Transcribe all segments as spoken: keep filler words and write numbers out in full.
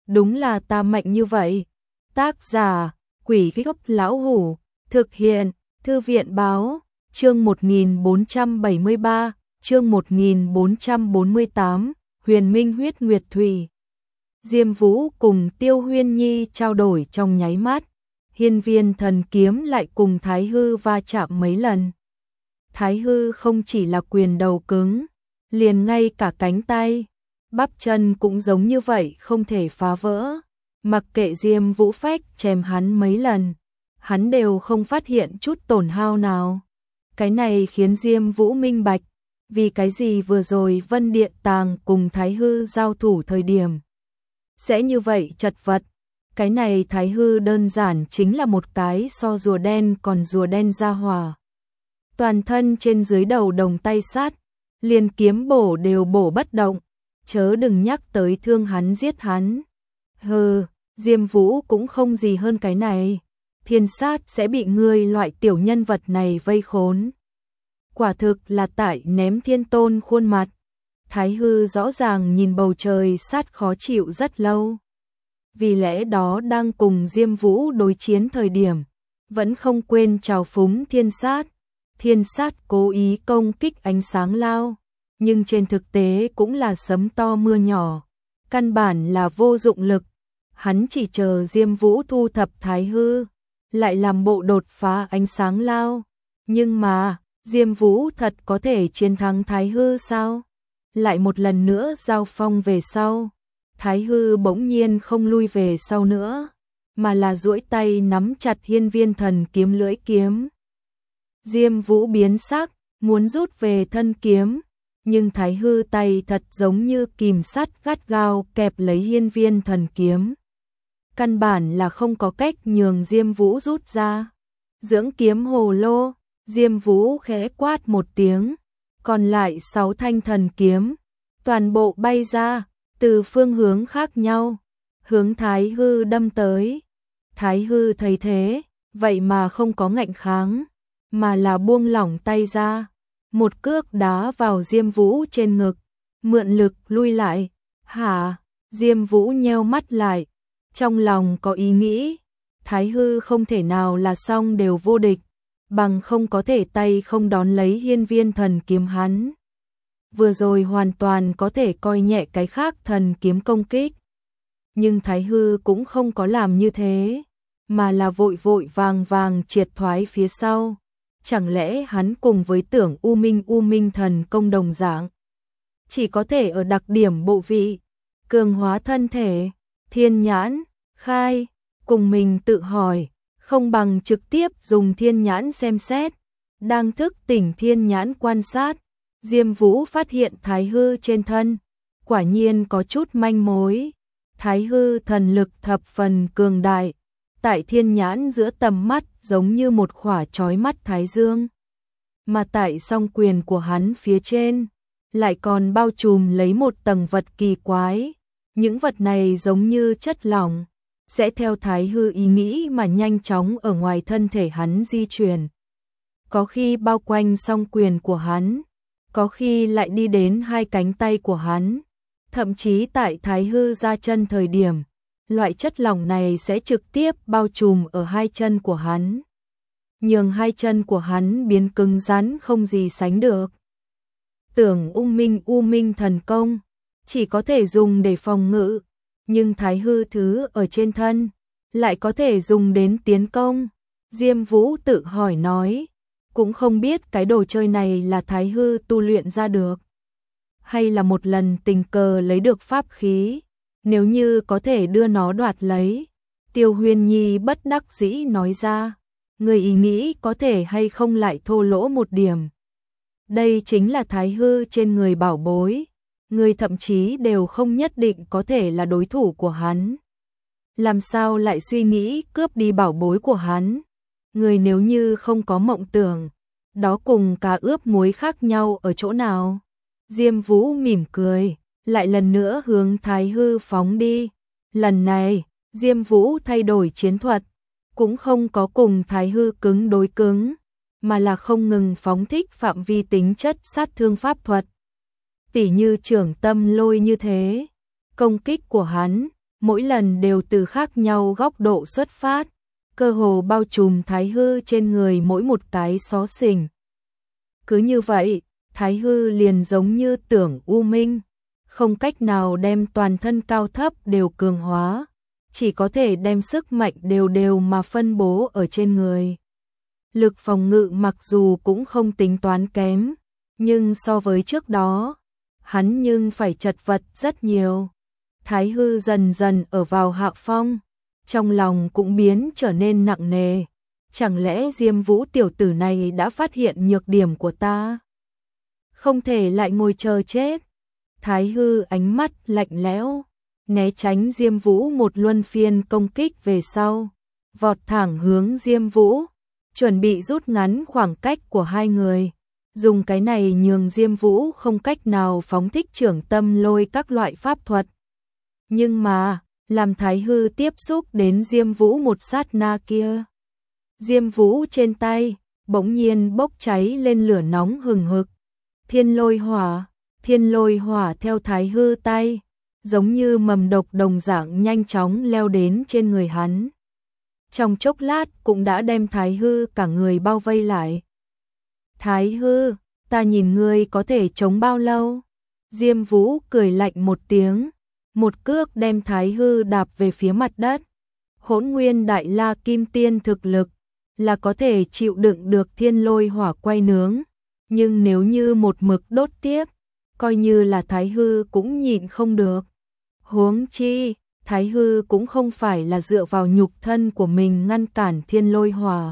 đúng là ta mạnh như vậy. Tác giả, Quỷ Gốc Lão Hủ, thực hiện, Thư viện Báo, chương một nghìn bốn trăm bảy mươi ba, chương một nghìn bốn trăm bốn mươi tám, Huyền Minh huyết nguyệt thủy. Diêm Vũ cùng Tiêu Huyên Nhi trao đổi trong nháy mắt, hiên viên thần kiếm lại cùng Thái Hư va chạm mấy lần. Thái Hư không chỉ là quyền đầu cứng, liền ngay cả cánh tay, bắp chân cũng giống như vậy, không thể phá vỡ. Mặc kệ Diêm Vũ phách chém hắn mấy lần, hắn đều không phát hiện chút tổn hao nào. Cái này khiến Diêm Vũ minh bạch, vì cái gì vừa rồi Vân Điện Tàng cùng Thái Hư giao thủ thời điểm sẽ như vậy chật vật. Cái này Thái Hư đơn giản chính là một cái so rùa đen còn rùa đen ra hỏa. Toàn thân trên dưới đầu đồng tay sát, liền kiếm bổ đều bổ bất động, chớ đừng nhắc tới thương hắn giết hắn. Hừ, Diêm Vũ cũng không gì hơn cái này. Thiên sát sẽ bị ngươi loại tiểu nhân vật này vây khốn. Quả thực là tại ném thiên tôn khuôn mặt. Thái Hư rõ ràng nhìn bầu trời sát khó chịu rất lâu. Vì lẽ đó đang cùng Diêm Vũ đối chiến thời điểm, vẫn không quên trào phúng thiên sát. Thiên sát cố ý công kích ánh sáng lao, nhưng trên thực tế cũng là sấm to mưa nhỏ, căn bản là vô dụng lực. Hắn chỉ chờ Diêm Vũ thu thập Thái Hư, lại làm bộ đột phá ánh sáng lao. Nhưng mà, Diêm Vũ thật có thể chiến thắng Thái Hư sao? Lại một lần nữa giao phong về sau, Thái Hư bỗng nhiên không lui về sau nữa, mà là duỗi tay nắm chặt hiên viên thần kiếm lưỡi kiếm. Diêm Vũ biến sắc, muốn rút về thân kiếm, nhưng Thái Hư tay thật giống như kìm sắt gắt gao kẹp lấy hiên viên thần kiếm. Căn bản là không có cách nhường Diêm Vũ rút ra. Dưỡng kiếm hồ lô, Diêm Vũ khẽ quát một tiếng, còn lại sáu thanh thần kiếm, toàn bộ bay ra, từ phương hướng khác nhau, hướng Thái Hư đâm tới. Thái Hư thấy thế, vậy mà không có ngạnh kháng, mà là buông lỏng tay ra, một cước đá vào Diêm Vũ trên ngực, mượn lực lui lại. Hả? Diêm Vũ nheo mắt lại, trong lòng có ý nghĩ, Thái Hư không thể nào là xong đều vô địch, bằng không có thể tay không đón lấy hiên viên thần kiếm hắn. Vừa rồi hoàn toàn có thể coi nhẹ cái khác thần kiếm công kích. Nhưng Thái Hư cũng không có làm như thế, mà là vội vội vàng vàng triệt thoái phía sau. Chẳng lẽ hắn cùng với Tưởng U Minh U Minh thần công đồng dạng, chỉ có thể ở đặc điểm bộ vị, cường hóa thân thể, thiên nhãn, khai, cùng mình tự hỏi, không bằng trực tiếp dùng thiên nhãn xem xét. Đang thức tỉnh thiên nhãn quan sát, Diêm Vũ phát hiện Thái Hư trên thân, quả nhiên có chút manh mối. Thái Hư thần lực thập phần cường đại, tại thiên nhãn giữa tầm mắt giống như một khỏa chói mắt thái dương. Mà tại song quyền của hắn phía trên, lại còn bao trùm lấy một tầng vật kỳ quái. Những vật này giống như chất lỏng, sẽ theo Thái Hư ý nghĩ mà nhanh chóng ở ngoài thân thể hắn di chuyển. Có khi bao quanh song quyền của hắn, có khi lại đi đến hai cánh tay của hắn. Thậm chí tại Thái Hư ra chân thời điểm, loại chất lỏng này sẽ trực tiếp bao trùm ở hai chân của hắn, nhường hai chân của hắn biến cứng rắn không gì sánh được. Tưởng U Minh U Minh thần công chỉ có thể dùng để phòng ngự, nhưng Thái Hư thứ ở trên thân lại có thể dùng đến tiến công. Diêm Vũ tự hỏi nói, cũng không biết cái đồ chơi này là Thái Hư tu luyện ra được, hay là một lần tình cờ lấy được pháp khí. Nếu như có thể đưa nó đoạt lấy, Tiêu Huyên Nhi bất đắc dĩ nói ra, người ý nghĩ có thể hay không lại thô lỗ một điểm. Đây chính là Thái Hư trên người bảo bối, người thậm chí đều không nhất định có thể là đối thủ của hắn. Làm sao lại suy nghĩ cướp đi bảo bối của hắn? Người nếu như không có mộng tưởng, đó cùng cá ướp muối khác nhau ở chỗ nào? Diêm Vũ mỉm cười, lại lần nữa hướng Thái Hư phóng đi. Lần này, Diêm Vũ thay đổi chiến thuật, cũng không có cùng Thái Hư cứng đối cứng, mà là không ngừng phóng thích phạm vi tính chất sát thương pháp thuật. Tỉ như trưởng tâm lôi như thế, công kích của hắn mỗi lần đều từ khác nhau góc độ xuất phát, cơ hồ bao trùm Thái Hư trên người mỗi một cái xó xỉnh. Cứ như vậy, Thái Hư liền giống như tưởng u minh, không cách nào đem toàn thân cao thấp đều cường hóa, chỉ có thể đem sức mạnh đều đều mà phân bố ở trên người. Lực phòng ngự mặc dù cũng không tính toán kém, nhưng so với trước đó, hắn nhưng phải chật vật rất nhiều. Thái Hư dần dần ở vào hạ phong, trong lòng cũng biến trở nên nặng nề. Chẳng lẽ Diêm Vũ tiểu tử này đã phát hiện nhược điểm của ta? Không thể lại ngồi chờ chết. Thái Hư ánh mắt lạnh lẽo, né tránh Diêm Vũ một luân phiên công kích về sau, vọt thẳng hướng Diêm Vũ, chuẩn bị rút ngắn khoảng cách của hai người. Dùng cái này nhường Diêm Vũ không cách nào phóng thích trưởng tâm lôi các loại pháp thuật. Nhưng mà, làm Thái Hư tiếp xúc đến Diêm Vũ một sát na kia, Diêm Vũ trên tay bỗng nhiên bốc cháy lên lửa nóng hừng hực. Thiên lôi hỏa, thiên lôi hỏa theo Thái Hư tay, giống như mầm độc đồng dạng nhanh chóng leo đến trên người hắn. Trong chốc lát cũng đã đem Thái Hư cả người bao vây lại. Thái Hư, ta nhìn ngươi có thể chống bao lâu? Diêm Vũ cười lạnh một tiếng, một cước đem Thái Hư đạp về phía mặt đất. Hỗn Nguyên Đại La Kim Tiên thực lực là có thể chịu đựng được thiên lôi hỏa quay nướng, nhưng nếu như một mực đốt tiếp, coi như là Thái Hư cũng nhịn không được. Huống chi, Thái Hư cũng không phải là dựa vào nhục thân của mình ngăn cản thiên lôi hỏa,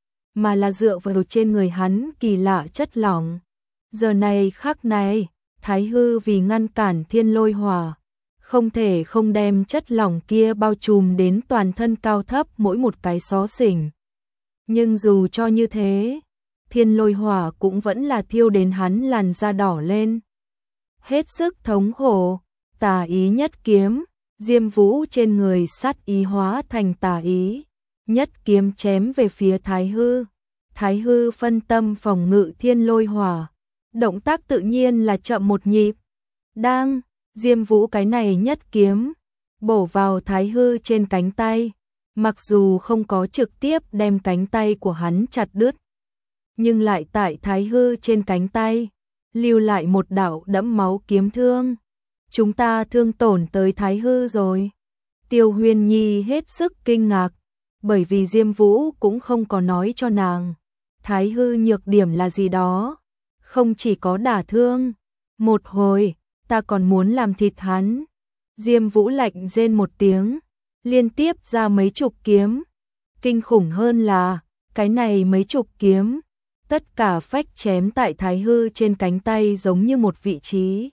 mà là dựa vào trên người hắn kỳ lạ chất lỏng. Giờ này khắc này, Thái Hư vì ngăn cản thiên lôi hỏa, không thể không đem chất lỏng kia bao trùm đến toàn thân cao thấp mỗi một cái xó xỉnh. Nhưng dù cho như thế, thiên lôi hỏa cũng vẫn là thiêu đến hắn làn da đỏ lên. Hết sức thống khổ, tà ý nhất kiếm, Diêm Vũ trên người sát ý hóa thành tà ý, nhất kiếm chém về phía Thái Hư. Thái Hư phân tâm phòng ngự thiên lôi hỏa, động tác tự nhiên là chậm một nhịp. Đang, Diêm Vũ cái này nhất kiếm, bổ vào Thái Hư trên cánh tay, mặc dù không có trực tiếp đem cánh tay của hắn chặt đứt, nhưng lại tại Thái Hư trên cánh tay, lưu lại một đạo đẫm máu kiếm thương. Chúng ta thương tổn tới Thái Hư rồi. Tiêu Huyền Nhi hết sức kinh ngạc, bởi vì Diêm Vũ cũng không có nói cho nàng Thái Hư nhược điểm là gì đó. Không chỉ có đả thương, một hồi, ta còn muốn làm thịt hắn. Diêm Vũ lạnh rên một tiếng, liên tiếp ra mấy chục kiếm. Kinh khủng hơn là, cái này mấy chục kiếm, tất cả phách chém tại Thái Hư trên cánh tay giống như một vị trí.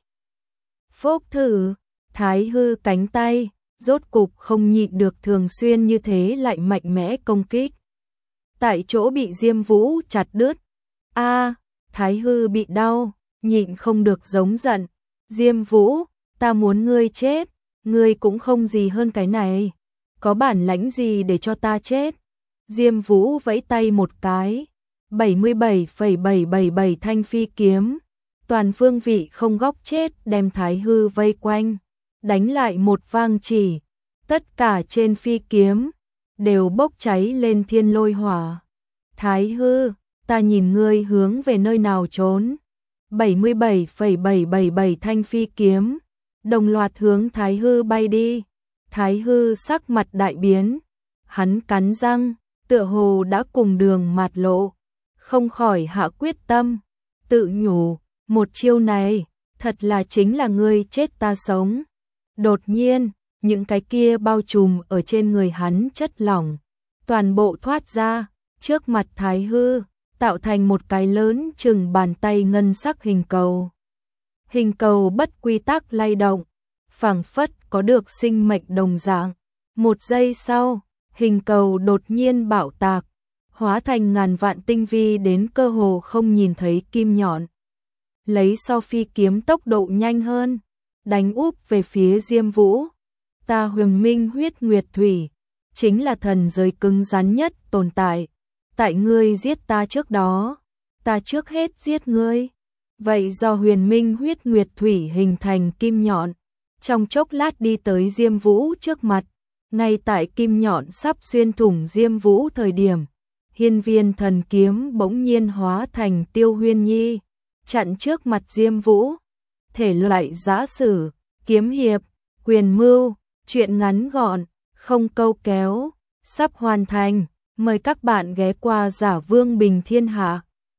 Phốc thử, Thái Hư cánh tay, rốt cục không nhịn được thường xuyên như thế lại mạnh mẽ công kích. Tại chỗ bị Diêm Vũ chặt đứt. A, Thái Hư bị đau, nhịn không được giống giận. Diêm Vũ, ta muốn ngươi chết, ngươi cũng không gì hơn cái này. Có bản lãnh gì để cho ta chết? Diêm Vũ vẫy tay một cái, bảy mươi bảy phẩy bảy bảy bảy thanh phi kiếm, toàn phương vị không góc chết đem Thái Hư vây quanh, đánh lại một vang chỉ, tất cả trên phi kiếm đều bốc cháy lên thiên lôi hỏa. Thái Hư, ta nhìn ngươi hướng về nơi nào trốn. bảy mươi bảy phẩy bảy bảy bảy thanh phi kiếm đồng loạt hướng Thái Hư bay đi. Thái Hư sắc mặt đại biến, hắn cắn răng, tựa hồ đã cùng đường mạt lộ, không khỏi hạ quyết tâm, tự nhủ, một chiêu này, thật là chính là ngươi chết ta sống. Đột nhiên, những cái kia bao trùm ở trên người hắn chất lỏng, toàn bộ thoát ra, trước mặt Thái Hư, tạo thành một cái lớn chừng bàn tay ngân sắc hình cầu. Hình cầu bất quy tắc lay động, phảng phất có được sinh mệnh đồng dạng. Một giây sau, hình cầu đột nhiên bạo tạc, hóa thành ngàn vạn tinh vi đến cơ hồ không nhìn thấy kim nhọn. Lấy so phi kiếm tốc độ nhanh hơn, đánh úp về phía Diêm Vũ. Ta Huyền Minh huyết nguyệt thủy, chính là thần giới cứng rắn nhất tồn tại. Tại ngươi giết ta trước đó, ta trước hết giết ngươi. Vậy do Huyền Minh huyết nguyệt thủy hình thành kim nhọn, trong chốc lát đi tới Diêm Vũ trước mặt, ngay tại kim nhọn sắp xuyên thủng Diêm Vũ thời điểm, hiên viên thần kiếm bỗng nhiên hóa thành Tiêu Huyên Nhi, chặn trước mặt Diêm Vũ. Thể loại giã sử, kiếm hiệp, quyền mưu, truyện ngắn gọn, không câu kéo, sắp hoàn thành. Mời các bạn ghé qua Giả Vương Bình Thiên Hạ.